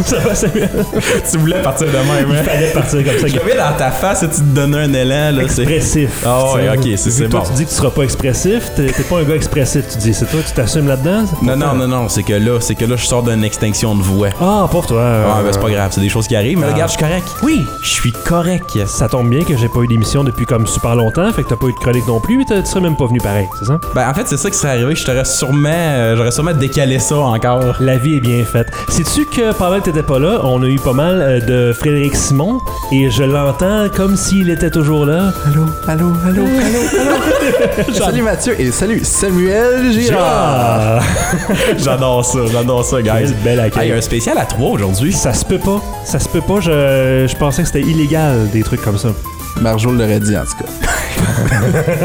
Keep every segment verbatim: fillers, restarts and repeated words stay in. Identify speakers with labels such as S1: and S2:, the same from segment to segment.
S1: Ça va, Samuel?
S2: Tu voulais partir de même, hein?
S1: Il fallait partir comme ça.
S2: Je l'avais dans ta face et tu te donnais un élan, là.
S1: Expressif.
S2: C'est... Ah ouais, ok, c'est, c'est
S1: toi,
S2: bon.
S1: Tu dis que tu seras pas expressif, t'es, t'es pas un gars expressif, tu dis. C'est toi, tu t'assumes là-dedans?
S2: Non, non, non, non, c'est que là, c'est que là, je sors d'une extinction de voix.
S1: Ah, pour toi. Euh...
S2: Ah, ben c'est pas grave, c'est des choses qui arrivent. Mais
S1: ah.
S2: regarde, je suis correct.
S1: Oui.
S2: Je suis correct.
S1: Ça tombe bien que j'ai pas eu d'émission depuis comme super longtemps, fait que t'as pas eu de chronique non plus, mais tu serais même pas venu pareil, c'est ça?
S2: Ben, en fait, c'est ça qui serait arrivé. Je t'aurais sûrement, euh, j'aurais sûrement décalé ça encore.
S1: La vie est bien faite. Sais-tu que pendant que t'étais pas là, on a eu pas mal euh, de Frédéric Simon et je l'entends comme s'il était toujours là.
S3: Allô, allô, allô, allô, allô. Salut Mathieu et salut Samuel Girard.
S2: J'adore ça, j'adore ça, guys.
S1: Bel accueil.
S2: Il y a un spécial à trois aujourd'hui.
S1: Ça se peut pas. Ça se peut pas. Je, je pensais que c'était illégal, des trucs comme ça.
S3: Marjo l'aurait dit en tout cas.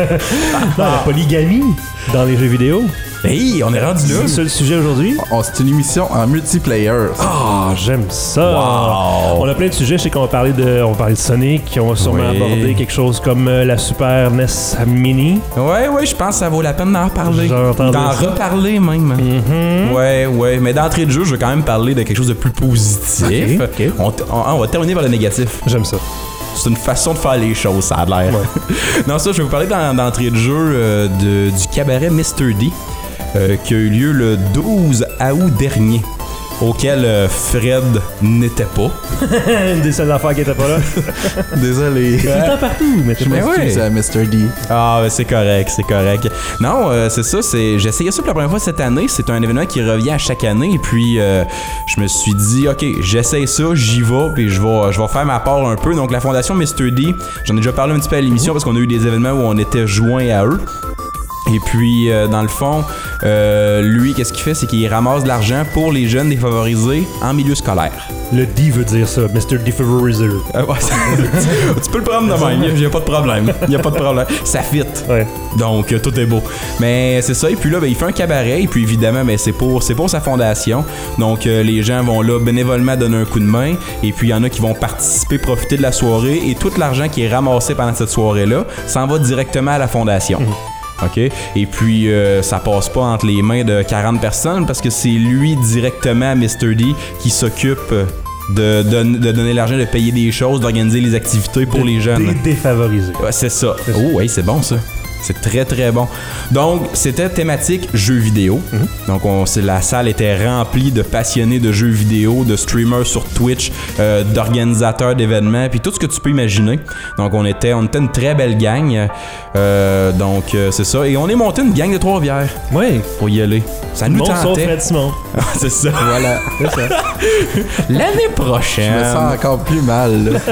S1: Non, la polygamie dans les jeux vidéo.
S2: Hey, on est rendu là.
S1: C'est ça le sujet aujourd'hui.
S3: On, c'est une émission en multiplayer.
S1: Ah, oh, j'aime ça.
S2: Wow.
S1: On a plein de sujets. Je sais qu'on va parler de, on va parler de Sonic. On va sûrement
S2: oui.
S1: aborder quelque chose comme euh, la Super N E S Mini.
S2: Ouais, ouais, je pense que ça vaut la peine d'en reparler.
S1: J'entends
S2: D'en
S1: ça.
S2: reparler même.
S1: Mm-hmm.
S2: Ouais, ouais. Mais d'entrée de jeu, je veux quand même parler de quelque chose de plus positif.
S1: Okay, okay.
S2: On, t- on, on va terminer par le négatif.
S1: J'aime ça.
S2: C'est une façon de faire les choses, ça a l'air.
S1: Ouais.
S2: Non, ça, je vais vous parler dans, d'entrée de jeu euh, de, du cabaret mister D euh, qui a eu lieu le douze août dernier, auquel euh, Fred n'était pas.
S1: Une des seules affaires qui était pas là.
S3: Désolé.
S1: Tout le temps partout, mais
S3: Je
S1: tu
S2: Mais
S3: m'excuse
S2: ouais.
S3: à mister D.
S2: Ah, ben, c'est correct, c'est correct. Non, euh, c'est ça, c'est j'ai essayé ça pour la première fois cette année. C'est un événement qui revient à chaque année. Et puis, euh, je me suis dit, OK, j'essaye ça, j'y vais, puis je vais, je vais faire ma part un peu. Donc, la Fondation mister D, j'en ai déjà parlé un petit peu à l'émission parce qu'on a eu des événements où on était joints à eux. Et puis, euh, dans le fond, euh, lui, qu'est-ce qu'il fait? C'est qu'il ramasse de l'argent pour les jeunes défavorisés en milieu scolaire.
S1: Le D veut dire ça, mister Defavorizer.
S2: Euh, ouais, ça, tu peux le prendre de même, il n'y a, a pas de problème. Il n'y a pas de problème. Ça fit.
S1: Ouais.
S2: Donc, euh, tout est beau. Mais c'est ça. Et puis là, ben, il fait un cabaret. Et puis, évidemment, ben, c'est, pour, c'est pour sa fondation. Donc, euh, les gens vont là bénévolement donner un coup de main. Et puis, il y en a qui vont participer, profiter de la soirée. Et tout l'argent qui est ramassé pendant cette soirée-là s'en va directement à la fondation. Mmh. OK? Et puis, euh, ça passe pas entre les mains de quarante personnes parce que c'est lui directement, mister D, qui s'occupe de, de, de donner l'argent, de payer des choses, d'organiser les activités pour
S1: de
S2: les jeunes.
S1: Dé- défavorisé.
S2: Ouais, c'est ça.
S1: C'est
S2: Oh, oui, c'est bon ça. C'est très très bon. Donc, c'était thématique jeux vidéo. Mm-hmm. Donc, on, c'est, la salle était remplie de passionnés de jeux vidéo, de streamers sur Twitch, euh, d'organisateurs d'événements, puis tout ce que tu peux imaginer. Donc, on était, on était une très belle gang. Euh, donc, euh, c'est ça. Et on est monté une gang de Trois-Rivières.
S1: Oui.
S2: Pour y aller. Ça nous
S1: Bon, sauf
S2: tentait.
S1: Fred Simon.
S2: Ah, c'est ça.
S3: Voilà.
S1: C'est ça.
S2: L'année
S3: Je
S2: prochaine.
S3: me sens encore plus mal, là.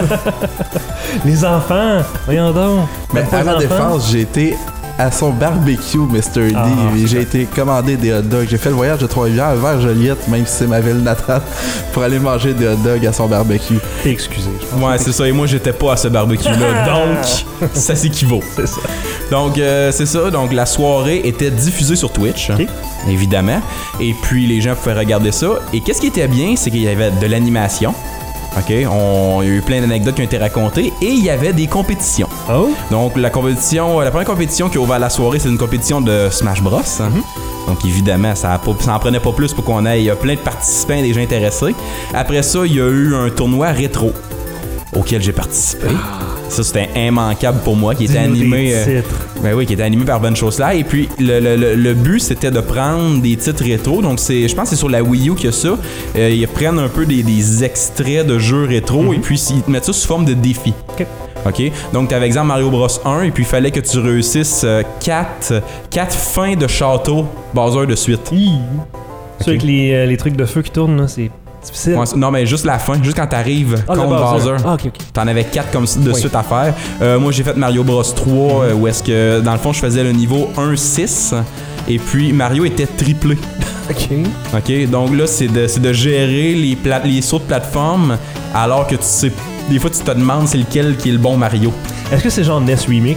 S1: Les enfants, voyons donc.
S3: Mais
S1: Même pas
S3: à
S1: les
S3: ma
S1: enfants.
S3: défense, j'ai été à son barbecue, mister D.
S1: Ah,
S3: et j'ai été commandé des hot dogs. J'ai fait le voyage de Trois-Rivières vers Joliette, même si c'est ma ville natale, pour aller manger des hot dogs à son barbecue.
S1: T'es excusé, je pense.
S2: Ouais, c'est ça. Et moi, j'étais pas à ce barbecue-là. Donc, ça s'équivaut.
S1: C'est ça.
S2: Donc, euh, c'est ça. Donc, la soirée était diffusée sur Twitch,
S1: OK.
S2: évidemment. Et puis, les gens pouvaient regarder ça. Et qu'est-ce qui était bien, c'est qu'il y avait de l'animation. OK? On, il y a eu plein d'anecdotes qui ont été racontées. Et il y avait des compétitions.
S1: Oh?
S2: Donc, la compétition, la première compétition qui a ouvert la soirée, c'est une compétition de Smash Bros. Mm-hmm. Donc, évidemment, ça, a pas, ça en prenait pas plus pour qu'on ait plein de participants, des gens intéressés. Après ça, il y a eu un tournoi rétro auquel j'ai participé. Ah. Ça, c'était immanquable pour moi, qui était
S1: Dis-nous
S2: animé.
S1: des
S2: Euh, ben oui, qui était animé par Ben Chausselaar. Et puis, le, le, le, le but, c'était de prendre des titres rétro. Donc, c'est, je pense que c'est sur la Wii U qu'il y a ça. Euh, ils prennent un peu des, des extraits de jeux rétro mm-hmm. et puis ils te mettent ça sous forme de défi.
S1: OK.
S2: OK? Donc, tu avais exemple Mario Bros un et puis il fallait que tu réussisses quatre euh, fins de château Bowser de suite.
S1: Hi.
S2: Okay.
S1: Ça, avec les, euh, les trucs de feu qui tournent, là, c'est difficile.
S2: Ouais, non, mais juste la fin, juste quand t'arrives
S1: ah,
S2: contre Bowser.
S1: Ah, ok, ok.
S2: T'en avais quatre comme de
S1: oui.
S2: suite à faire. Euh, moi, j'ai fait Mario Bros trois, euh, où est-ce que, dans le fond, je faisais le niveau un six. Et puis, Mario était triplé.
S1: Ok.
S2: OK? Donc là, c'est de, c'est de gérer les, pla- les sauts de plateforme, alors que tu sais... Des fois, tu te demandes c'est lequel qui est le bon Mario.
S1: Est-ce que c'est genre N E S Remix?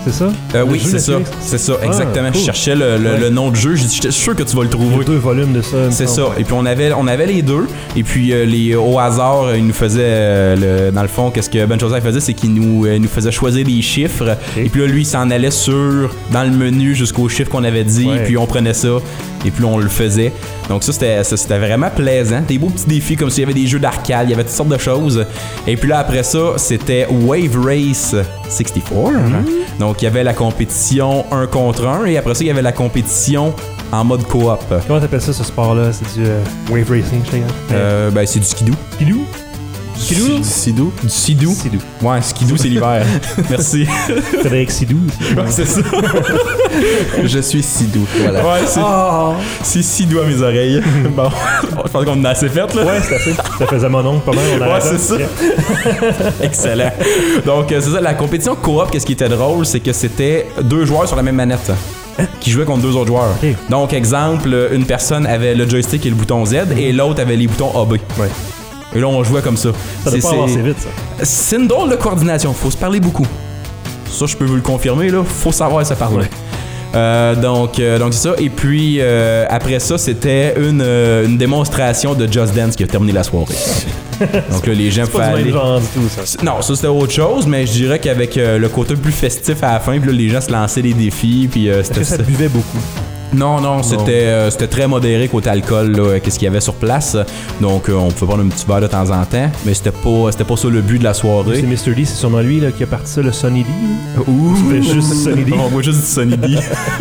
S1: c'est ça?
S2: Euh,
S1: Le
S2: oui,
S1: jeu
S2: c'est ça.
S1: Netflix?
S2: C'est ça,
S1: Ah,
S2: exactement.
S1: cool.
S2: Je cherchais le, le,
S1: Ouais.
S2: le nom de jeu. J'ai dit, j'étais sûr que tu vas le
S1: Il y a
S2: trouver.
S1: deux volumes de ça. il me
S2: C'est
S1: semble.
S2: ça. Et puis on avait, on avait les deux. Et puis euh, les, au hasard, euh, il nous faisait, euh, le, dans le fond, qu'est-ce que Ben Joseph faisait, c'est qu'il nous, euh, nous faisait choisir des chiffres.
S1: Okay.
S2: Et puis là, lui, il s'en allait sur, dans le menu jusqu'au chiffre qu'on avait dit.
S1: Ouais.
S2: Et puis on prenait ça. Et puis on le faisait. Donc ça, c'était, ça, c'était vraiment plaisant. Des beaux petits défis, comme s'il y avait des jeux d'arcade, il y avait toutes sortes de choses. Et puis là, après ça, c'était Wave Race soixante-quatre. Mm-hmm. Donc il y avait la compétition un contre un. Et après ça, il y avait la compétition en mode coop.
S1: Comment t'appelles ça, ce sport-là? C'est du euh, wave racing, je sais pas.
S2: Euh, ben, c'est du skidoo.
S1: Skidoo? Skidoo?
S3: Du Sidou.
S2: Du Sidou.
S1: Sidou.
S2: Ouais, skidoo, c'est l'hiver. Merci.
S1: Frédéric Sidou.
S2: Ouais, c'est ça.
S3: Je suis Sidou. Voilà.
S2: Ouais, c'est,
S1: Oh.
S2: c'est Sidou à mes oreilles. Bon, je pense qu'on en a assez fait, là.
S1: Ouais, c'est assez. Ça faisait mon oncle pas mal. On
S2: Ouais,
S1: arrête
S2: c'est
S1: là.
S2: ça. Excellent. Donc, euh, c'est ça, la compétition coop, qu'est-ce qui était drôle, c'est que c'était deux joueurs sur la même manette qui jouaient contre deux autres joueurs.
S1: Ok.
S2: Donc, exemple, une personne avait le joystick et le bouton Z et l'autre avait les boutons A B.
S1: Ouais.
S2: Et là, on jouait comme ça.
S1: Ça doit
S2: C'est-
S1: pas avancer
S2: c'est-
S1: vite, ça.
S2: C'est une drôle de coordination, faut se parler beaucoup. Ça, je peux vous le confirmer, là. Faut savoir se parler.
S1: Ouais.
S2: Euh, donc, euh, donc c'est ça. Et puis, euh, après ça, c'était une, euh, une démonstration de Just Dance qui a terminé la soirée. Donc là, les gens
S1: C'est pas
S2: pouvaient
S1: du même
S2: aller...
S1: genre du tout, ça.
S2: Non, ça c'était autre chose, mais je dirais qu'avec euh, le côté plus festif à la fin, puis là, les gens se lançaient des défis, puis euh,
S1: Est-ce
S2: c'était
S1: que ça
S2: ça.
S1: buvait beaucoup?
S2: Non, non, c'était euh, c'était très modéré côté alcool, là, qu'est-ce qu'il y avait sur place. Donc, euh, on pouvait prendre un petit verre de temps en temps, mais c'était pas, c'était pas ça le but de la soirée.
S1: C'est mister D, c'est sûrement lui là, qui a parti ça, le Sonny D. là.
S2: Ouh!
S1: Tu fais juste Sonny D.
S2: On voit juste du Sonny D.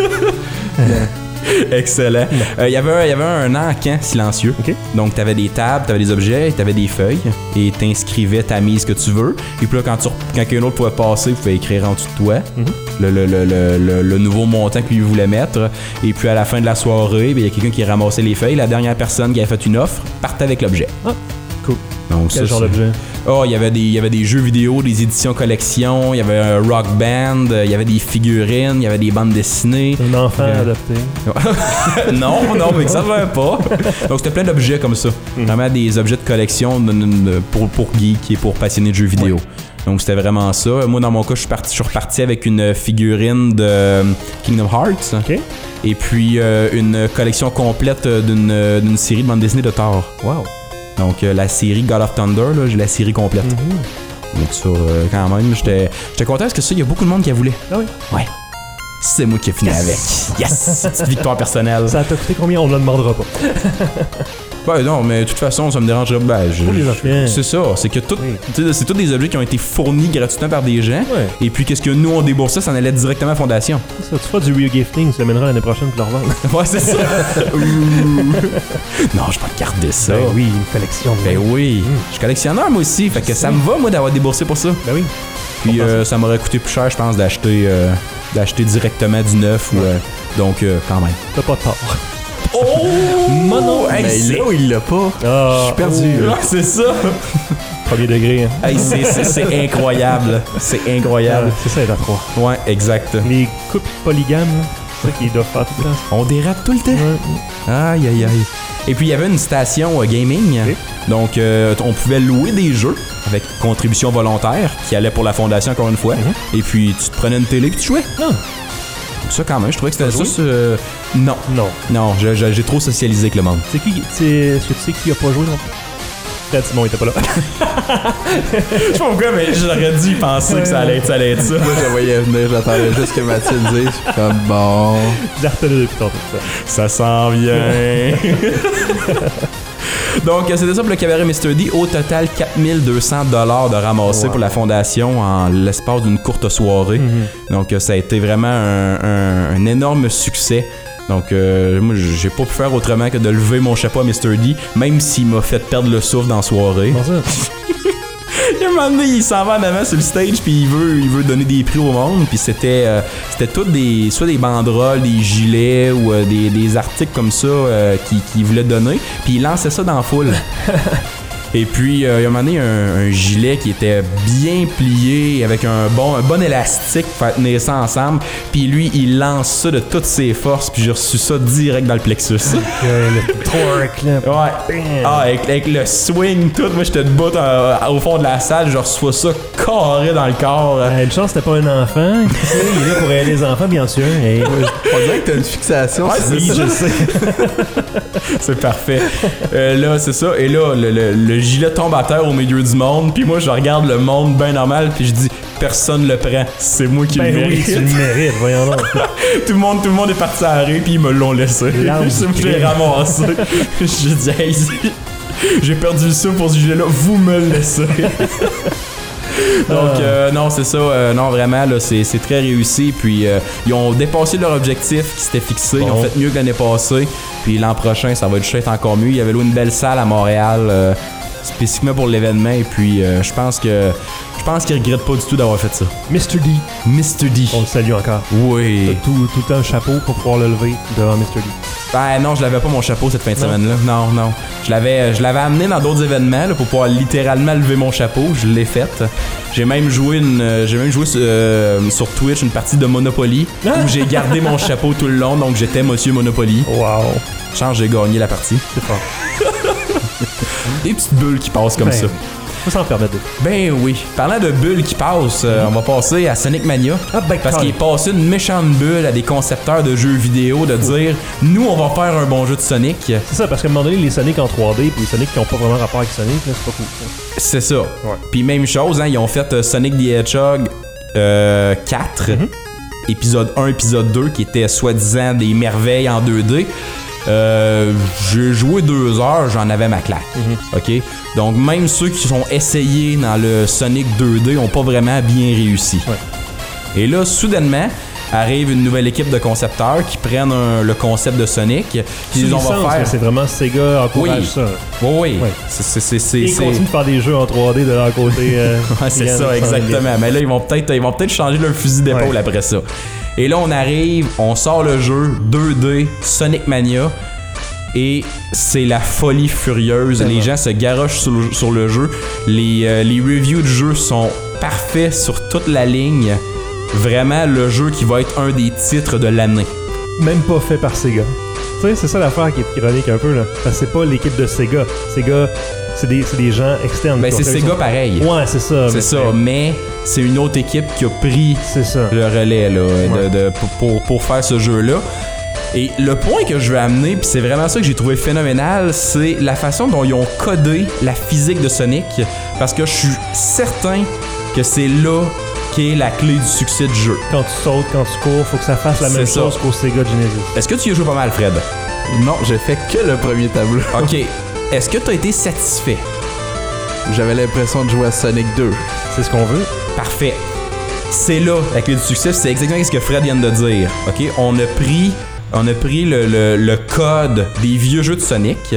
S2: Excellent. Euh, Il y avait un- il y avait un encan silencieux.
S1: Ok.
S2: Donc, tu avais des tables, tu avais des objets, tu avais des feuilles et tu inscrivais ta mise que tu veux. Et puis là, quand, tu, quand quelqu'un d'autre pouvait passer, tu pouvais écrire en dessous de toi
S1: Mhm.
S2: le, le, le, le, le, le nouveau montant qu'il voulait mettre. Et puis à la fin de la soirée, il y a quelqu'un qui ramassait les feuilles. La dernière personne qui avait fait une offre partait avec l'objet.
S1: Ah, cool.
S2: Donc,
S1: Quel
S2: ça,
S1: genre
S2: c'est-
S1: d'objet?
S2: Oh, il y avait des, il y avait des jeux vidéo, des éditions collection, il y avait un rock band, il y avait des figurines, il y avait des bandes dessinées.
S1: Un enfant
S2: Euh,
S1: adopté.
S2: non, non, mais que ça va pas. Donc c'était plein d'objets comme ça. Vraiment des objets de collection de- de- de- pour, pour geeks et pour passionnés de jeux vidéo. Donc c'était vraiment ça. Moi dans mon cas, je suis parti, je suis reparti avec une figurine de Kingdom Hearts.
S1: OK.
S2: Et puis euh, une collection complète d'une, d'une série de bandes dessinées de Thor.
S1: Wow.
S2: Donc euh, la série God of Thunder, là, j'ai la série complète.
S1: Mhm.
S2: Donc ça, euh, quand même, j'étais, j'étais content parce que ça, il y a beaucoup de monde qui a voulu.
S1: Ah oui.
S2: Ouais. C'est moi qui ai fini
S1: Yes.
S2: avec. Yes! Petite victoire personnelle.
S1: Ça t'a coûté combien? On ne le demandera pas.
S2: Ouais, non, mais de toute façon, ça me dérangerait. Ben, je-
S1: Pour les enfants.
S2: c'est ça. C'est que tout,
S1: Oui.
S2: tu sais, c'est tous des objets qui ont été fournis gratuitement par des gens.
S1: Ouais.
S2: Et puis, qu'est-ce que nous, on déboursait, ça en allait directement à la fondation.
S1: Ça, tu feras du re-gifting, tu l'amèneras l'année prochaine pour le revendre.
S2: Ouais, c'est ça. Ouh. Non, je vais garder ça.
S1: Ben oui, une collection. de-
S2: Ben oui. Je suis collectionneur, moi aussi. Fait que ça me va, moi, d'avoir déboursé pour ça.
S1: Ben oui.
S2: Puis, euh, ça m'aurait coûté plus cher, je pense, d'acheter, euh, d'acheter directement du neuf. Ou, euh, donc, euh, quand même.
S1: T'as pas tort.
S2: Oh!
S1: Mono!
S2: Hey,
S3: Mais
S2: c'est...
S3: là où il l'a pas,
S1: Ah,
S3: je suis perdu.
S1: oh,
S2: Ah, c'est ça.
S1: premier degré. Hein.
S2: Hey, c'est, c'est, c'est incroyable. C'est incroyable.
S1: Ah, c'est ça, être à trois.
S2: Ouais, exact.
S1: Les couples polygames, là, c'est ça qu'ils doivent faire tout le temps.
S2: On dérape tout le temps.
S1: Ouais.
S2: Aïe, aïe, aïe. Et puis, il y avait une station euh, gaming.
S1: Ok.
S2: Donc, euh, on pouvait louer des jeux avec contribution volontaire qui allait pour la fondation, encore une fois.
S1: Mhm.
S2: Et puis, tu te prenais une télé et tu jouais.
S1: Ah,
S2: Ça, quand même, je trouvais que c'était
S1: T'as
S2: ça.
S1: joué?
S2: c'est, euh, Non.
S1: non.
S2: Non, je- je- j'ai trop socialisé avec le monde.
S1: C'est qui, c'est, est-ce que tu sais qui a pas joué non plus? Fred Simon il était pas là.
S2: Je sais pas pourquoi, mais j'aurais dû penser que ça allait être ça. Allait être ça.
S3: Moi, je voyais venir, j'attendais juste que Mathilde dise. Je suis comme bon.
S1: Je l'ai retenu depuis tantôt. Ça.
S2: Ça s'en vient. Donc, c'était ça pour le cabaret mister D. Au total, quatre mille deux cents dollars de ramassés
S1: Wow.
S2: pour la fondation en l'espace d'une courte soirée.
S1: Mhm.
S2: Donc, euh, ça a été vraiment un, un- un énorme succès. Donc, euh, moi, j'ai pas pu faire autrement que de lever mon chapeau à mister D, même s'il m'a fait perdre le souffle dans la soirée.
S1: Comment ça?
S2: Il y a un moment donné, il s'en va en avant sur le stage, puis il veut, il veut donner des prix au monde. Puis c'était, euh, c'était toutes des, soit des banderoles, des gilets ou euh, des, des articles comme ça euh, qu'il qui voulait donner. Puis il lançait ça dans la foule. Et puis, euh, il y a un moment donné, un, un gilet qui était bien plié, avec un bon, un bon élastique pour faire tenir ça ensemble. Puis lui, il lance ça de toutes ses forces, puis j'ai reçu ça direct dans le plexus.
S1: Euh, le torque, là.
S2: Ouais. Ah, avec, avec le swing, tout. Moi, j'étais debout euh, au fond de la salle, je reçois ça carré dans le corps.
S1: Euh, une chance, c'était pas un enfant. Il est là pour aider les enfants, bien sûr. Et...
S3: On dirait que t'as une fixation.
S2: Ouais,
S1: oui, je sais.
S2: C'est parfait. Euh, là, c'est ça. Et là, le, le, le gilet tombe à terre au milieu du monde. Puis moi, je regarde le monde bien normal. Puis je dis, personne le prend. C'est moi qui
S1: ben
S2: le mérite.
S1: Oui, tu le mérites, voyons donc.
S2: tout, le monde, tout le monde est parti à la rue. Puis ils me l'ont laissé. Je l'ai ramassé. J'ai dit, hey, j'ai perdu le sou pour ce gilet-là. Vous me le laissez. Donc, euh, non, c'est ça. Euh, non, vraiment, là, c'est, c'est très réussi. Puis, euh, ils ont dépassé leur objectif qui s'était fixé. Bon. Ils ont fait mieux que l'année passée. Puis, l'an prochain, ça va être encore mieux. Il y avait là une belle salle à Montréal, euh, spécifiquement pour l'événement. Et puis, euh, je pense que je pense qu'ils regrettent pas du tout d'avoir fait ça.
S1: mister D.
S2: mister D.
S1: On le salue encore.
S2: Oui.
S1: T'as tout, tout le temps un chapeau pour pouvoir le lever devant mister D.
S2: Ben non, je l'avais pas mon chapeau cette fin de
S1: non.
S2: semaine-là. Non, non. Je l'avais, je l'avais amené dans d'autres événements là, pour pouvoir littéralement lever mon chapeau. Je l'ai fait. J'ai même joué une, j'ai même joué euh, sur Twitch une partie de Monopoly ah! où j'ai gardé mon chapeau tout le long, donc j'étais Monsieur Monopoly.
S1: Wow.
S2: Chance, j'ai gagné la partie.
S1: C'est fort.
S2: Des petites bulles qui passent comme
S1: ben,
S2: ça.
S1: Faut s'en permettre.
S2: Ben oui. Parlant de bulles qui passent, euh, mm-hmm. on va passer à Sonic Mania.
S1: Ah, ben,
S2: parce qu'il est passé une méchante bulle à des concepteurs de jeux vidéo de dire nous, on va faire un bon jeu de Sonic.
S1: C'est ça, parce qu'à un moment donné, les Sonic en trois D puis les Sonic qui n'ont pas vraiment rapport avec Sonic, là, c'est pas cool.
S2: C'est ça.
S1: Ouais. Puis
S2: même chose, hein, ils ont fait euh, Sonic the Hedgehog euh, quatre, mm-hmm. épisode un, épisode deux, qui était soi-disant des merveilles en deux D. Euh, j'ai joué deux heures, j'en avais ma claque. Mm-hmm. OK? Donc, même ceux qui sont essayés dans le Sonic deux D ont pas vraiment bien réussi.
S1: Ouais.
S2: Et là, soudainement, arrive une nouvelle équipe de concepteurs qui prennent un, le concept de Sonic. Qui
S1: disent on va faire. C'est vraiment Sega encourage
S2: oui.
S1: ça.
S2: Oui, oui.
S1: oui.
S2: C'est, c'est, c'est, c'est,
S1: ils continuent de faire des jeux en trois D de leur côté. Euh,
S2: ouais, c'est ça, exactement. Mais là, ils vont peut-être, ils vont peut-être changer leur fusil d'épaule ouais. après ça. Et là, on arrive, on sort le jeu deux D, Sonic Mania. Et c'est la folie furieuse. Les gens se garochent sur le, sur le jeu. Les, euh, les reviews du jeu sont parfaits sur toute la ligne. Vraiment, le jeu qui va être un des titres de l'année.
S1: Même pas fait par Sega. Tu sais, c'est ça l'affaire qui est ironique un peu, là. Parce que c'est pas l'équipe de Sega. Sega, c'est des, c'est des gens externes.
S2: Ben, c'est Sega son... pareil.
S1: Ouais, c'est ça.
S2: C'est mais ça, c'est... mais c'est une autre équipe qui a pris
S1: c'est ça.
S2: le relais là,
S1: ouais.
S2: de, de, pour, pour, pour faire ce jeu-là. Et le point que je veux amener, puis c'est vraiment ça que j'ai trouvé phénoménal, c'est la façon dont ils ont codé la physique de Sonic, parce que je suis certain que c'est là qu'est la clé du succès du jeu.
S1: Quand tu sautes, quand tu cours, faut que ça fasse la c'est même ça. chose qu'au Sega Genesis.
S2: Est-ce que tu y as joué pas mal, Fred?
S3: Non, j'ai fait que le premier tableau.
S2: OK. Est-ce que tu as été satisfait?
S3: J'avais l'impression de jouer à Sonic deux.
S1: C'est ce qu'on veut.
S2: Parfait. C'est là la clé du succès, c'est exactement ce que Fred vient de dire. OK? On a pris... On a pris le, le, le code des vieux jeux de Sonic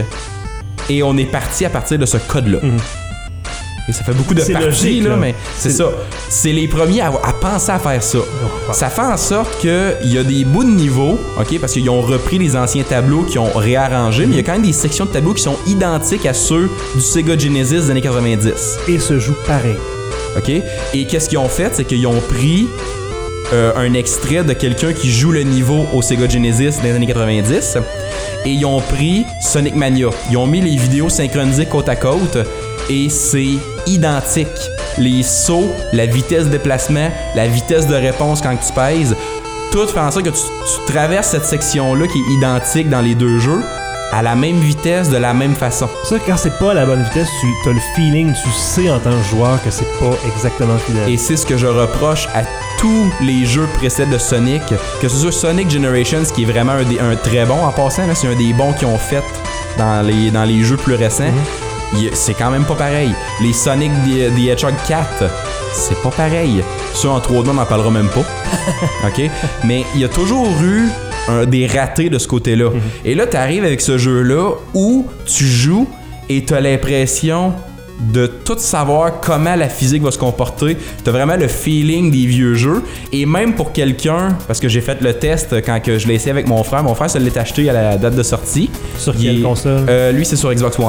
S2: et on est parti à partir de ce code-là. Mm-hmm. Et ça fait beaucoup de
S1: c'est
S2: parties,
S1: logique,
S2: là,
S1: là,
S2: mais c'est, c'est ça. C'est les premiers à, à penser à faire ça. Oh, ça fait en sorte qu'il y a des bouts de niveau, OK, parce qu'ils ont repris les anciens tableaux qui ont réarrangé, mm-hmm. mais il y a quand même des sections de tableaux qui sont identiques à ceux du Sega Genesis des années quatre-vingt-dix.
S1: Et se jouent pareil.
S2: OK? Et qu'est-ce qu'ils ont fait? C'est qu'ils ont pris... Euh, un extrait de quelqu'un qui joue le niveau au Sega Genesis dans les années quatre-vingt-dix et ils ont pris Sonic Mania. Ils ont mis les vidéos synchronisées côte à côte et c'est identique. Les sauts, la vitesse de déplacement, la vitesse de réponse quand tu pèses, tout fait en sorte que tu, tu traverses cette section-là qui est identique dans les deux jeux à la même vitesse, de la même façon.
S1: Ça, quand c'est pas à la bonne vitesse, tu as le feeling, tu sais en tant que joueur que c'est pas exactement fidèle.
S2: Et c'est ce que je reproche à tous les jeux précédents de Sonic, que ce soit Sonic Generations, qui est vraiment un, des, un très bon en passant, là, c'est un des bons qu'ils ont fait dans les, dans les jeux plus récents. Mm-hmm. Il, c'est quand même pas pareil. Les Sonic the, the Hedgehog quatre, c'est pas pareil. Ça, en trois D, on n'en parlera même pas. OK? Mais il y a toujours eu un, des ratés de ce côté-là. Mm-hmm. Et là, tu arrives avec ce jeu-là où tu joues et tu as l'impression de tout savoir comment la physique va se comporter. Tu as vraiment le feeling des vieux jeux. Et même pour quelqu'un, parce que j'ai fait le test quand que je l'ai essayé avec mon frère, mon frère se l'est acheté à la date de sortie.
S1: Sur quelle
S2: est,
S1: console?
S2: Euh, lui, c'est sur Xbox One.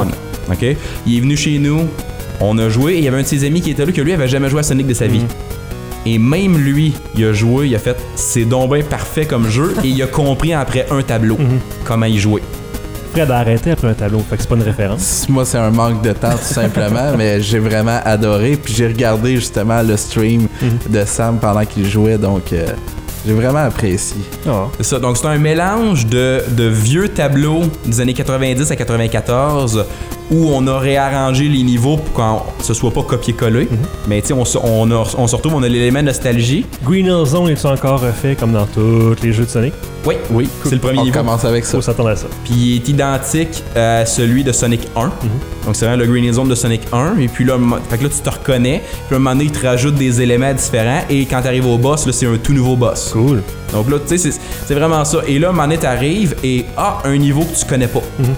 S2: OK? Il est venu chez nous, on a joué, et il y avait un de ses amis qui était là, que lui avait jamais joué à Sonic de sa vie. Mm-hmm. Et même lui, il a joué, il a fait « c'est donc bien parfait comme jeu » et il a compris après un tableau mm-hmm. comment y jouer.
S1: Fred a arrêté après un tableau, fait que c'est pas une référence.
S3: Moi, c'est un manque de temps, tout simplement, mais j'ai vraiment adoré. Puis j'ai regardé justement le stream mm-hmm. de Sam pendant qu'il jouait, donc euh, j'ai vraiment apprécié.
S2: Oh. C'est ça, donc c'est un mélange de, de vieux tableaux des années quatre-vingt-dix à quatre-vingt-quatorze où on a réarrangé les niveaux pour que ce soit pas copié-collé. Mm-hmm. Mais tu sais, on, on, a, on se retrouve, on a l'élément nostalgie.
S1: Green Hill Zone est-tu encore refait comme dans tous les jeux de Sonic?
S2: Oui, oui, c'est le premier
S3: on
S2: niveau.
S3: On commence avec ça.
S1: Faut s'attendre à ça.
S2: Puis il est identique à celui de Sonic un. Mm-hmm. Donc c'est vraiment le Green Hill Zone de Sonic un. Et puis là, fait que là tu te reconnais. Puis à un moment donné, il te rajoute des éléments différents. Et quand tu arrives au boss, là, c'est un tout nouveau boss.
S1: Cool.
S2: Donc là, tu sais, c'est, c'est vraiment ça. Et là, à un moment donné, t'arrives et ah, un niveau que tu connais pas. Mm-hmm.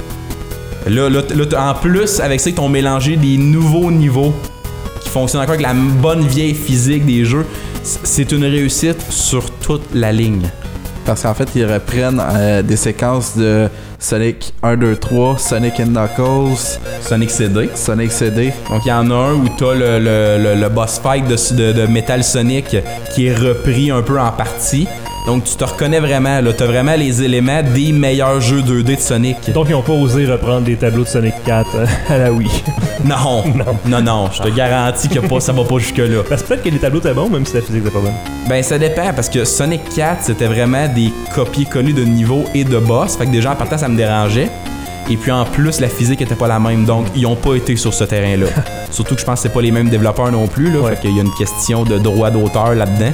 S2: Là, là, là, en plus, avec ça, ils t'ont mélangé des nouveaux niveaux qui fonctionnent encore avec la bonne vieille physique des jeux. C'est une réussite sur toute la ligne.
S3: Parce qu'en fait, ils reprennent euh, des séquences de Sonic un, deux, trois, Sonic and Knuckles,
S2: Sonic C D.
S3: Sonic C D.
S2: Donc, il y en a un où t'as le, le, le, le boss fight de, de, de Metal Sonic qui est repris un peu en partie. Donc, tu te reconnais vraiment, là. T'as vraiment les éléments des meilleurs jeux deux D de Sonic.
S1: Donc, ils n'ont pas osé reprendre des tableaux de Sonic quatre euh, à la Wii.
S2: Non, non, non, non. Je te garantis que pas, ça va pas jusque-là.
S1: Parce que peut-être que les tableaux étaient bons, même si la physique était pas bonne.
S2: Ben, ça dépend, parce que Sonic quatre, c'était vraiment des copier-coller de niveaux et de boss. Fait que déjà, en partant, ça me dérangeait. Et puis, en plus, la physique était pas la même. Donc, ils ont pas été sur ce terrain-là. Surtout que je pense que c'est pas les mêmes développeurs non plus, là. Ouais. Fait qu'il y a une question de droit d'auteur là-dedans.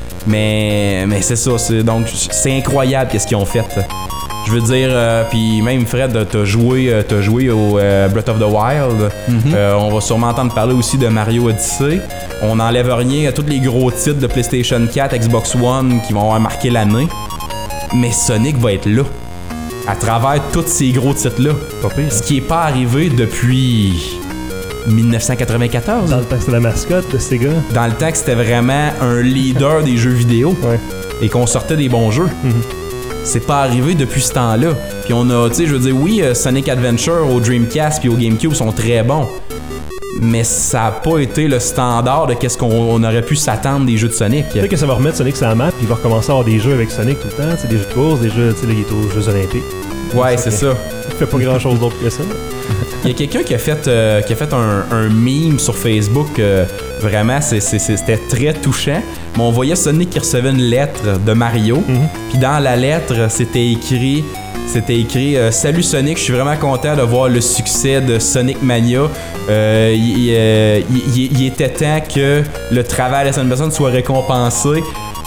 S2: Mais, mais c'est ça, c'est, donc c'est incroyable qu'est-ce qu'ils ont fait. Je veux dire, euh, puis même Fred, t'as joué, t'as joué au euh, Breath of the Wild. Mm-hmm. Euh, on va sûrement entendre parler aussi de Mario Odyssey. On n'enlève rien à tous les gros titres de PlayStation quatre, Xbox One qui vont marquer l'année. Mais Sonic va être là, à travers tous ces gros titres-là.
S1: Pas pire, hein?
S2: Ce qui n'est pas arrivé depuis dix-neuf cent quatre-vingt-quatorze.
S1: Dans le temps que c'était la mascotte de Sega.
S2: Dans le temps que c'était vraiment un leader des jeux vidéo.
S1: Ouais.
S2: Et qu'on sortait des bons jeux. Mm-hmm. C'est pas arrivé depuis ce temps-là. Puis on a, tu sais, je veux dire, oui, Sonic Adventure au Dreamcast puis au GameCube sont très bons. Mais ça a pas été le standard de qu'est-ce qu'on on aurait pu s'attendre des jeux de Sonic.
S1: Peut-être que ça va remettre Sonic sur la map puis il va recommencer à avoir des jeux avec Sonic tout le temps. C'est des jeux de course, des jeux, tu sais, là, il est aux Jeux Olympiques.
S2: Ouais, c'est ça.
S1: Il fait pas grand-chose d'autre que ça.
S2: Il y a quelqu'un qui a fait, euh, qui a fait un, un meme sur Facebook. Euh, vraiment, c'est, c'est, c'était très touchant. Mais on voyait Sonic qui recevait une lettre de Mario. Mm-hmm. Puis dans la lettre, c'était écrit... C'était écrit euh, « Salut Sonic, je suis vraiment content de voir le succès de Sonic Mania. Euh, il, euh, il, il, il était temps que le travail de la certaine personne soit récompensé.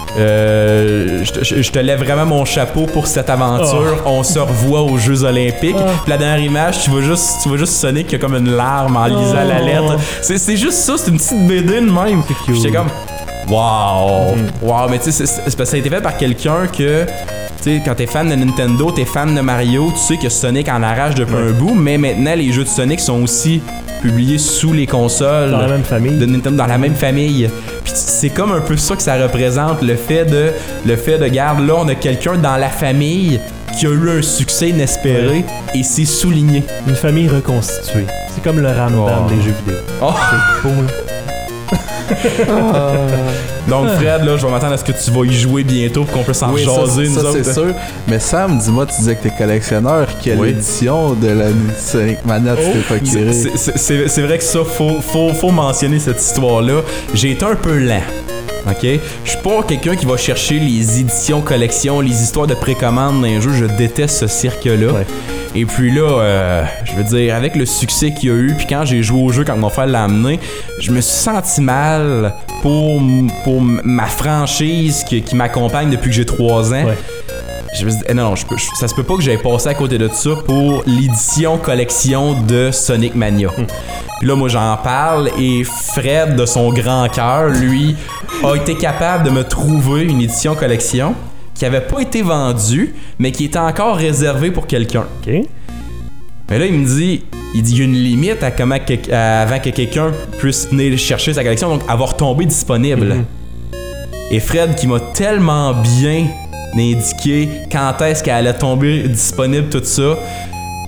S2: Euh, je, je, je te lève vraiment mon chapeau pour cette aventure. Oh. On se revoit aux Jeux Olympiques. Oh. Puis la dernière image, tu vois juste, tu vois juste Sonic qui a comme une larme en lisant oh. la lettre. C'est, c'est juste ça, c'est une petite bédine même. J'étais comme wow, mm. wow. Mais tu sais, c'est, c'est parce que ça a été fait par quelqu'un que... Tu sais, quand t'es fan de Nintendo, t'es fan de Mario, tu sais que Sonic en arrache depuis ouais. un bout, mais maintenant les jeux de Sonic sont aussi publiés sous les consoles
S1: dans la même famille.
S2: de Nintendo, dans la même famille. Puis c'est comme un peu ça que ça représente, le fait de, le fait de, regarde, là on a quelqu'un dans la famille qui a eu un succès inespéré ouais. et c'est souligné.
S1: Une famille reconstituée. C'est comme le Ramdam oh. des jeux vidéo.
S2: Oh.
S1: C'est beau, là.
S2: Donc Fred, là, je vais m'attendre à ce que tu vas y jouer bientôt pour qu'on puisse en
S3: oui,
S2: jaser
S3: ça,
S2: nous
S3: ça,
S2: autres.
S3: C'est sûr. Mais Sam, dis-moi, tu disais que t'es collectionneur. Quelle oui. édition de la Sonic Mania tu t'es procuré?
S2: C'est, c'est, c'est, c'est vrai que ça, faut, faut, faut mentionner cette histoire-là. J'ai été un peu lent. Ok, je suis pas quelqu'un qui va chercher les éditions collections, les histoires de précommande d'un jeu. Je déteste ce cirque-là. Ouais. Et puis là, euh, je veux dire, avec le succès qu'il y a eu, puis quand j'ai joué au jeu, quand mon frère l'a amené, je me suis senti mal pour, pour ma franchise qui, qui m'accompagne depuis que j'ai trois ans. Ouais. Je me suis dit, eh non, non, je peux, je, ça se peut pas que j'aille passer à côté de ça pour l'édition collection de Sonic Mania. Hum. Puis là, moi, j'en parle et Fred, de son grand cœur, lui, a été capable de me trouver une édition collection qui avait pas été vendue, mais qui était encore réservée pour quelqu'un.
S1: OK.
S2: Mais là, il me dit, il dit, il y a une limite à comment que, à, avant que quelqu'un puisse venir chercher sa collection, donc elle va retomber disponible. Mm-hmm. Et Fred, qui m'a tellement bien indiqué quand est-ce qu'elle allait tomber disponible, tout ça,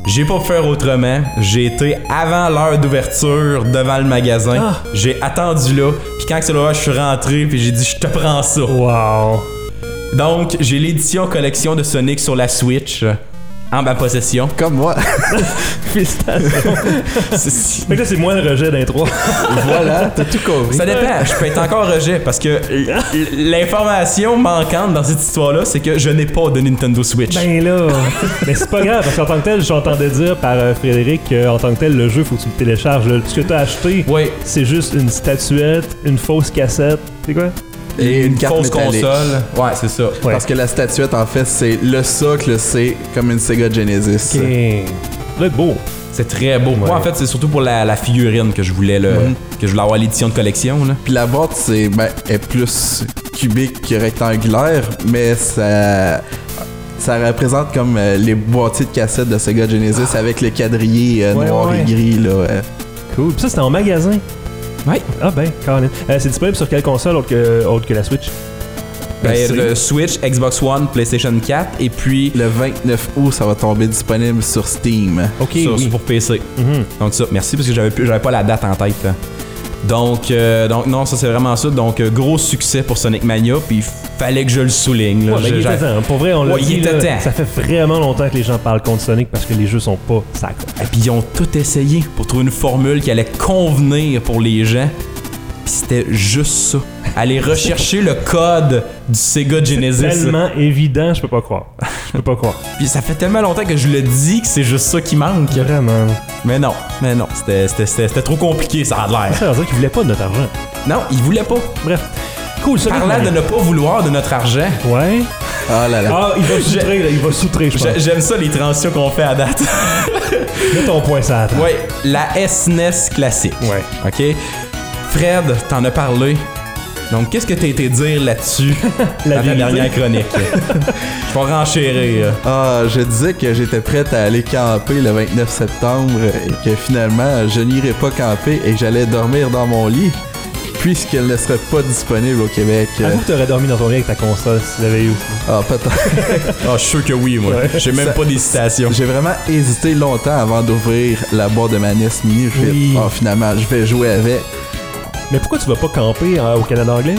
S2: J'ai pas pu faire autrement. J'ai été avant l'heure d'ouverture devant le magasin.
S1: Ah.
S2: J'ai attendu là. Puis quand c'est l'heure, je suis rentré. Puis j'ai dit, je te prends ça.
S1: Wow.
S2: Donc, j'ai l'édition collection de Sonic sur la Switch. En ma possession.
S3: Comme moi.
S1: Félicitations.
S2: C'est-
S1: Fait que là, c'est moi le rejet d'un trois.
S3: Voilà, t'as tout compris.
S2: Ça dépend, je peux être encore rejet parce que l- l'information manquante dans cette histoire-là, c'est que je n'ai pas de Nintendo Switch.
S1: Ben là. Mais c'est pas grave, parce qu'en tant que tel, j'entendais dire par euh, Frédéric qu'en tant que tel, le jeu, faut que tu le télécharges. Là. Ce que t'as acheté,
S2: Oui,
S1: c'est juste une statuette, une fausse cassette. C'est quoi?
S3: Et une carte
S2: fausse
S3: métallique.
S2: console. Ouais, c'est ça.
S1: Ouais.
S3: Parce que la statuette, en fait, c'est le socle, c'est comme une Sega Genesis.
S1: Ok. Ça doit être beau.
S2: C'est très beau. Moi,
S1: Ouais.
S2: en fait, c'est surtout pour la, la figurine que je voulais le,
S3: Mhm.
S2: que je voulais avoir l'édition de collection. Là.
S3: Puis la boîte, c'est ben, est plus cubique que rectangulaire, mais ça ça représente comme euh, les boîtiers de cassettes de Sega Genesis avec le quadrillé euh,
S1: Ouais,
S3: noir
S1: ouais.
S3: et gris là. euh.
S1: Cool. Puis ça, c'était en magasin.
S2: Ouais.
S1: Ah ben, Colin. Euh, c'est disponible sur quelle console autre que, autre que la Switch?
S2: Ben,
S3: c'est-
S2: le Switch, Xbox One, PlayStation quatre et puis
S3: Le vingt-neuf août, ça va tomber disponible sur Steam.
S1: Ok,
S2: sur,
S1: oui.
S2: pour P C.
S1: Mhm.
S2: Donc ça, merci parce que j'avais plus- j'avais pas la date en tête. Hein. Donc, euh, donc non, ça c'est vraiment ça. Donc euh, gros succès pour Sonic Mania, puis il fallait que je le souligne. Là.
S1: Ouais, ben,
S2: Je-
S1: il était
S2: j'ai-
S1: temps. Pour vrai, on l'a
S2: Ouais, il
S1: dit,
S2: était
S1: là,
S2: temps.
S1: ça fait vraiment longtemps que les gens parlent contre Sonic parce que les jeux sont pas sacres.
S2: Et puis ils ont tout essayé pour trouver une formule qui allait convenir pour les gens. Puis c'était juste ça. Aller rechercher le code du Sega Genesis.
S1: Tellement évident, je peux pas croire. Je peux pas croire.
S2: Puis ça fait tellement longtemps que je le dis que c'est juste ça qui manque.
S1: Vraiment.
S2: Mais non, mais non, c'était, c'était, c'était, c'était trop compliqué, ça a l'air.
S1: Ça veut dire qu'ils voulaient pas de notre argent.
S2: Non, ils voulaient pas.
S1: Bref. Cool, Sonic
S2: Parlant de
S1: Mania.
S2: ne pas vouloir de notre argent,
S1: Ouais.
S3: Ah là là.
S1: Ah, il va soutrer, là, il va soutrer, je pense.
S2: j'ai- j'aime ça les transitions qu'on fait à date.
S1: Mets ton point ça attend.
S2: Ouais, la S N E S classique.
S1: Ouais.
S2: OK? Fred, t'en as parlé. Donc, qu'est-ce que t'as été dire là-dessus
S1: La
S2: dans ta
S1: vérité.
S2: dernière chronique? Je vais renchérir.
S3: Ah, je disais que j'étais prête à aller camper le vingt-neuf septembre et que finalement, je n'irais pas camper et que j'allais dormir dans mon lit puisqu'elle ne serait pas disponible au Québec.
S1: Avoue que t'aurais dormi dans ton lit avec ta console si tu l'avais eu aussi.
S3: Ah, peut-être.
S2: Ah, je suis sûr que oui, moi.
S1: Ouais.
S2: J'ai même
S3: Ça-
S2: pas d'hésitation.
S3: J'ai vraiment hésité longtemps avant d'ouvrir la boîte de ma N E S Mini. Je fais,
S1: Oui.
S3: ah, finalement, je vais jouer avec.
S1: Mais pourquoi tu vas pas camper euh, au Canada anglais?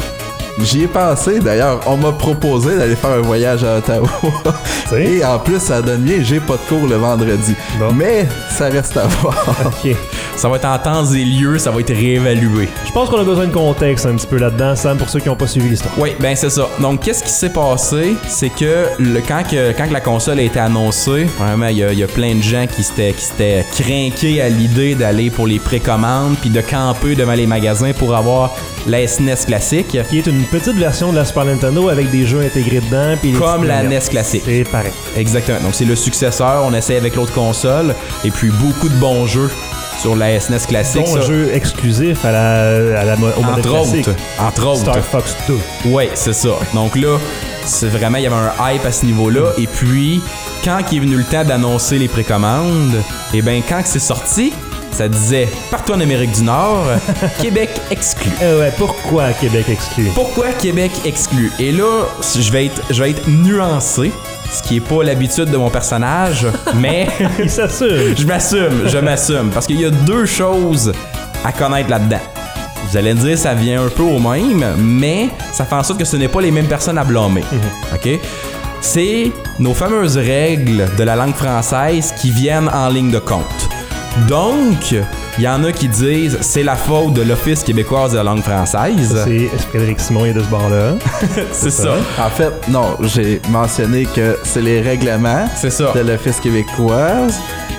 S3: J'y ai pensé, d'ailleurs, on m'a proposé d'aller faire un voyage à Ottawa.
S1: Tu sais?
S3: Et en plus, ça donne bien, j'ai pas de cours le vendredi.
S1: Bon.
S3: Mais ça reste à voir.
S1: Ok.
S2: Ça va être en temps et lieu, ça va être réévalué.
S1: Je pense qu'on a besoin de contexte un petit peu là-dedans, Sam, pour ceux qui n'ont pas suivi l'histoire.
S2: Oui, ben c'est ça. Donc, qu'est-ce qui s'est passé? C'est que, le, quand, que quand que la console a été annoncée, vraiment, il y, a- il y a plein de gens qui s'étaient, qui s'étaient crinqués à l'idée d'aller pour les précommandes puis de camper devant les magasins pour avoir la S N E S classique,
S1: Qui est une petite version de la Super Nintendo avec des jeux intégrés dedans. Puis les
S2: comme
S1: petites
S2: la
S1: manettes.
S2: N E S classique.
S1: C'est pareil.
S2: Exactement. Donc, c'est le successeur. On essaie avec l'autre console et puis beaucoup de bons jeux sur la S N E S classique.
S1: Bon
S2: ça.
S1: jeu exclusif à la, à la, au modèle
S2: Entre
S1: classique.
S2: autres. Entre autres.
S1: Star Fox deux.
S2: Ouais, c'est ça. Donc là, c'est vraiment, il y avait un hype à ce niveau-là. Et puis, quand il est venu le temps d'annoncer les précommandes, et ben quand que c'est sorti, ça disait partout en Amérique du Nord, Québec exclu.
S1: Euh, ouais, pourquoi Québec exclu?
S2: Pourquoi Québec exclu? Et là, je vais être, je vais être nuancé, ce qui est pas l'habitude de mon personnage, mais
S1: Il s'assure.
S2: je m'assume, je m'assume. Parce qu'il y a deux choses à connaître là-dedans. Vous allez me dire, ça vient un peu au même, mais ça fait en sorte que ce n'est pas les mêmes personnes à blâmer. OK? C'est nos fameuses règles de la langue française qui viennent en ligne de compte. Donc, il y en a qui disent c'est la faute de l'Office québécoise de la langue française.
S1: C'est Frédéric Simon, il est de ce bord-là.
S2: C'est ça.
S3: En fait, non, j'ai mentionné que c'est les règlements
S2: C'est ça.
S3: de l'Office québécoise,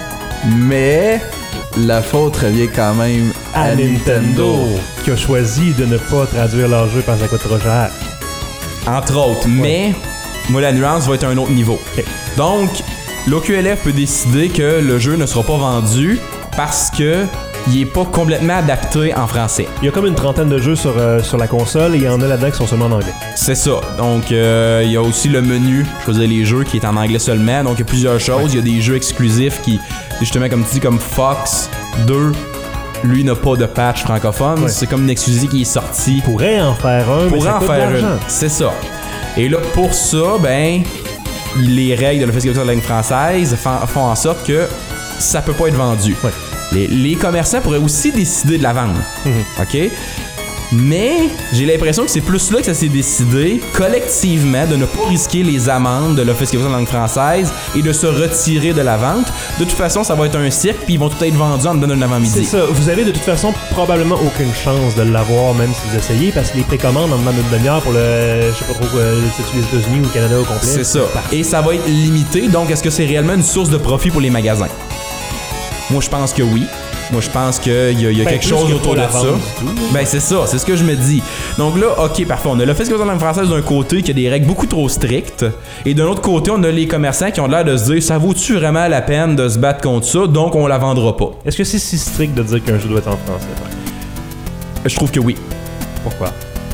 S3: mais la faute revient quand même à,
S1: À Nintendo, qui a choisi de ne pas traduire leur jeu parce que ça coûte trop cher.
S2: Entre autres. Mais, moi, la nuance va être à un autre niveau.
S1: Ok.
S2: Donc, l'O Q L F peut décider que le jeu ne sera pas vendu parce que il est pas complètement adapté en français.
S1: Il y a comme une trentaine de jeux sur, euh, sur la console et il y en a là-dedans qui sont seulement en anglais.
S2: C'est ça. Donc, euh, il y a aussi le menu, choisir les jeux, qui est en anglais seulement. Donc, il y a plusieurs choses. Il y a des jeux exclusifs qui, justement, comme tu dis, comme Fox deux, lui n'a pas de patch francophone.
S1: Ouais.
S2: C'est comme une exclusivité qui est sortie.
S1: Pourrait en faire un, mais
S2: Pour
S1: ça
S2: en
S1: coûte de
S2: faire
S1: l'argent.
S2: une. C'est ça. Et là, pour ça, ben, les règles de l'Office québécois de la langue française font en sorte que ça peut pas être vendu.
S1: Ouais.
S2: Les, les commerçants pourraient aussi décider de la vendre. Mm-hmm. OK? Mais j'ai l'impression que c'est plus là que ça s'est décidé collectivement de ne pas risquer les amendes de l'Office québécois de la langue française et de se retirer de la vente. De toute façon, ça va être un cirque puis ils vont tout être vendus en dedans d'un avant-midi.
S1: C'est ça. Vous avez de toute façon probablement aucune chance de l'avoir même si vous essayez parce que les précommandes en dedans d'une demi-heure pour le... je sais pas trop, euh, c'est-tu les États-Unis ou le Canada au complet?
S2: C'est ça. Et ça va être limité. Donc, est-ce que c'est réellement une source de profit pour les magasins? Moi, je pense que oui. Moi, je pense qu'il y a, y a
S1: ben,
S2: quelque chose autour de ça.
S1: Tout,
S2: ben, c'est ça, c'est ce que je me dis. Donc là, OK, parfait. On a l'Office québécois de la langue française d'un côté qui a des règles beaucoup trop strictes. Et d'un autre côté, on a les commerçants qui ont l'air de se dire ça vaut-tu vraiment la peine de se battre contre ça, donc on la vendra pas.
S1: Est-ce que c'est si strict de dire qu'un jeu doit être en français?
S2: Je trouve que oui.
S1: Pourquoi?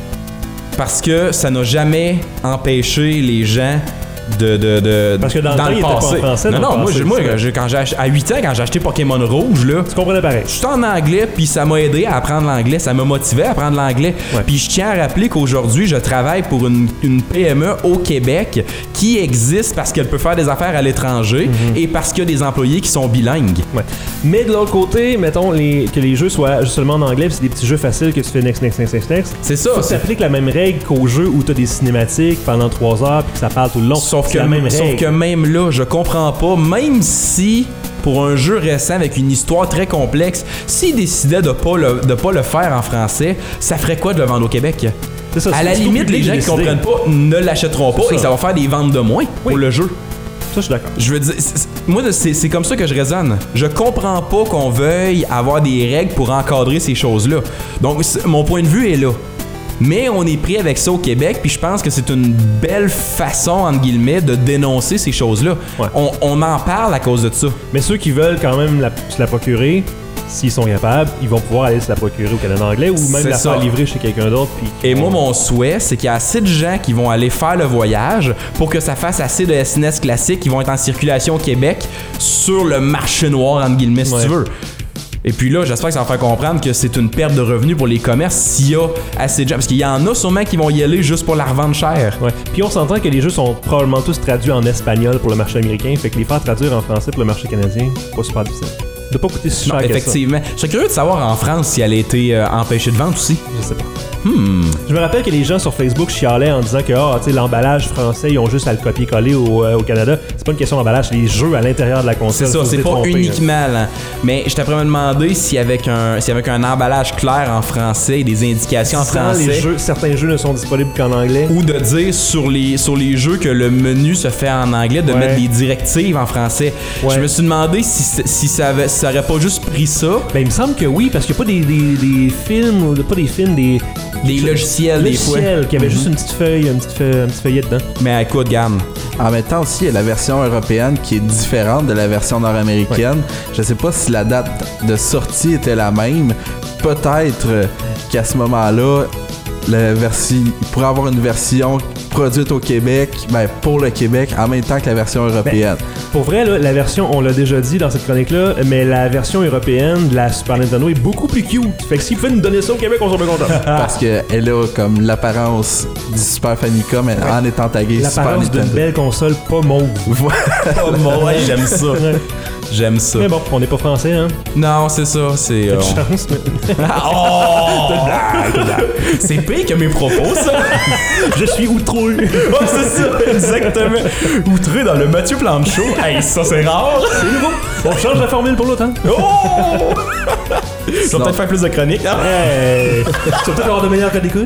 S2: Parce que ça n'a jamais empêché les gens de, de, de
S1: parce que dans,
S2: dans
S1: le,
S2: le
S1: temps,
S2: passé.
S1: Il était pas en français,
S2: non, non, moi,
S1: passé,
S2: moi je, quand j'ai, à huit ans, quand j'ai acheté Pokémon Rouge, là,
S1: tu comprenais pareil.
S2: Je suis en anglais, puis ça m'a aidé à apprendre l'anglais, ça m'a motivé à apprendre l'anglais.
S1: Ouais.
S2: Puis je tiens à rappeler qu'aujourd'hui, je travaille pour une, une P M E au Québec qui existe parce qu'elle peut faire des affaires à l'étranger mm-hmm. et parce qu'il y a des employés qui sont bilingues.
S1: Ouais. Mais de l'autre côté, mettons les, que les jeux soient seulement en anglais, puis c'est des petits jeux faciles que tu fais next, next, next, next, next.
S2: C'est ça.
S1: Faut que tu appliques la même règle qu'aux jeux où tu as des cinématiques pendant trois heures puis que ça parle tout le long.
S2: Sauf
S1: c'est
S2: que,
S1: la même
S2: sauf
S1: règle.
S2: que même là, je comprends pas, même si pour un jeu récent avec une histoire très complexe, s'ils décidaient de pas le, de pas le faire en français, ça ferait quoi de le vendre au Québec?
S1: C'est ça,
S2: à
S1: c'est
S2: la limite, les gens qui comprennent pas ne l'achèteront pas et ça va faire des ventes de moins pour
S1: oui.
S2: le jeu.
S1: Ça, je suis d'accord.
S2: Je veux dire, c'est, moi, c'est, c'est comme ça que je raisonne. Je comprends pas qu'on veuille avoir des règles pour encadrer ces choses-là. Donc, mon point de vue est là. Mais on est pris avec ça au Québec, puis je pense que c'est une belle façon, entre guillemets, de dénoncer ces choses-là.
S1: Ouais.
S2: On, on en parle à cause de ça.
S1: Mais ceux qui veulent quand même la, se la procurer, s'ils sont capables, ils vont pouvoir aller se la procurer au Canada anglais ou même
S2: c'est
S1: la
S2: ça.
S1: faire livrer chez quelqu'un d'autre. Puis
S2: Et
S1: vont...
S2: moi, mon souhait, c'est qu'il y a assez de gens qui vont aller faire le voyage pour que ça fasse assez de S N E S classiques qui vont être en circulation au Québec sur le marché noir, entre guillemets, si
S1: ouais.
S2: tu veux. Et puis là, j'espère que ça va faire comprendre que c'est une perte de revenus pour les commerces s'il y a assez de gens. Parce qu'il y en a sûrement qui vont y aller juste pour la revendre cher.
S1: Ouais. Puis on s'entend que les jeux sont probablement tous traduits en espagnol pour le marché américain, fait que les faire traduire en français pour le marché canadien, c'est pas super difficile. De pas coûter si cher
S2: Non,
S1: que ça.
S2: effectivement. Je serais curieux de savoir en France si elle a été euh, empêchée de vente aussi.
S1: Je sais pas.
S2: Hmm.
S1: Je me rappelle que les gens sur Facebook chialaient en disant que oh, tu sais, l'emballage français, ils ont juste à le copier-coller au, euh, au Canada. C'est pas une question d'emballage, c'est les jeux à l'intérieur de la console.
S2: C'est ça, c'est pas uniquement là. Mais je t'apprends à me demander si avec un si avec un emballage clair en français et des indications en français.
S1: Les jeux, certains jeux ne sont disponibles qu'en anglais.
S2: Ou de dire sur les sur les jeux que le menu se fait en anglais, de
S1: ouais.
S2: mettre des directives en français.
S1: Ouais.
S2: Je me suis demandé si, si ça, avait, si ça aurait pas juste pris ça.
S1: Ben il me semble que oui, parce qu'il n'y a pas des, des, des films, ou pas des films, des...
S2: Des logiciels, des fois.
S1: Logiciels, qui avait
S2: mm-hmm.
S1: juste une petite feuille, une petite feuille, un petit feuillet dedans.
S2: Mais écoute, gamme.
S3: En même temps aussi, il y a la version européenne qui est différente de la version nord-américaine. Ouais. Je sais pas si la date de sortie était la même. Peut-être qu'à ce moment-là, la version, il pourrait avoir une version produite au Québec, ben pour le Québec, en même temps que la version européenne.
S1: Ben, pour vrai, là, la version, on l'a déjà dit dans cette chronique-là, mais la version européenne de la Super Nintendo est beaucoup plus cute. Fait que s'ils pouvaient nous donner ça au Québec, on serait content.
S3: Parce qu'elle a comme l'apparence du Super Famicom ouais. en étant taguée Super Nintendo.
S1: L'apparence d'une belle console pas mauve.
S2: Pas mauve, ouais, j'aime ça. J'aime ça.
S1: Mais bon, on n'est pas français, hein?
S2: Non, c'est ça, c'est...
S1: Euh,
S2: on...
S1: chance, mais...
S2: oh! C'est pire que mes propos, ça!
S1: Je suis outreux!
S2: Oh, c'est ça, exactement! Outreux dans le Mathieu Plante Show. Hey, ça, c'est rare!
S1: C'est nouveau! On change la formule pour l'autre, hein?
S2: Oh! Je vais peut-être faire plus de chroniques. Hein?
S1: Hey! Tu vas peut-être avoir de meilleures que d'écoute.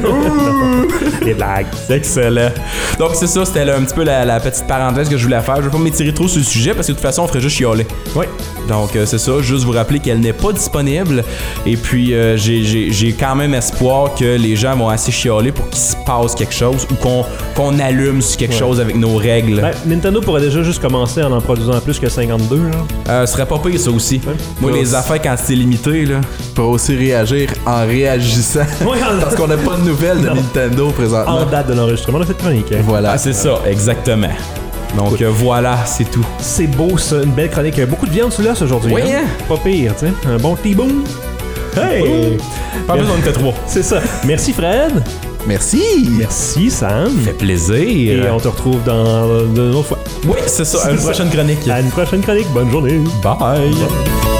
S1: Les blagues.
S2: C'est excellent. Donc, c'est ça, c'était là, un petit peu la, la petite parenthèse que je voulais faire. Je vais pas m'étirer trop sur le sujet parce que de toute façon, on ferait juste chialer.
S1: Oui.
S2: Donc, euh, c'est ça. Juste vous rappeler qu'elle n'est pas disponible. Et puis, euh, j'ai, j'ai, j'ai quand même espoir que les gens vont assez chialer pour qu'il se passe quelque chose ou qu'on, qu'on allume sur quelque ouais. chose avec nos règles.
S1: Ben, Nintendo pourrait déjà juste commencer en en produisant plus que cinquante-deux. Là.
S2: Euh, ce serait pas pire, ça aussi. Ouais. Moi, ouais. les affaires quand c'est limité, là.
S3: Pour aussi réagir en réagissant.
S1: Ouais,
S3: parce qu'on n'a pas de nouvelles de non. Nintendo présentement.
S1: En date de l'enregistrement de cette chronique. Hein.
S2: Voilà. Ah, c'est ça, exactement. Donc euh, voilà, c'est tout.
S1: C'est beau ça, une belle chronique. Beaucoup de viande sous l'os aujourd'hui.
S2: Oui, hein?
S1: Pas pire, tu sais. Un bon T-boom. Hey!
S2: Pas besoin de trois.
S1: C'est ça. Merci Fred.
S3: Merci.
S1: Merci, Sam.
S2: Ça fait plaisir.
S1: Et on te retrouve dans une autre fois.
S2: Oui, c'est ça. À une prochaine chronique.
S1: À une prochaine chronique. Bonne journée.
S2: Bye.
S1: Bye.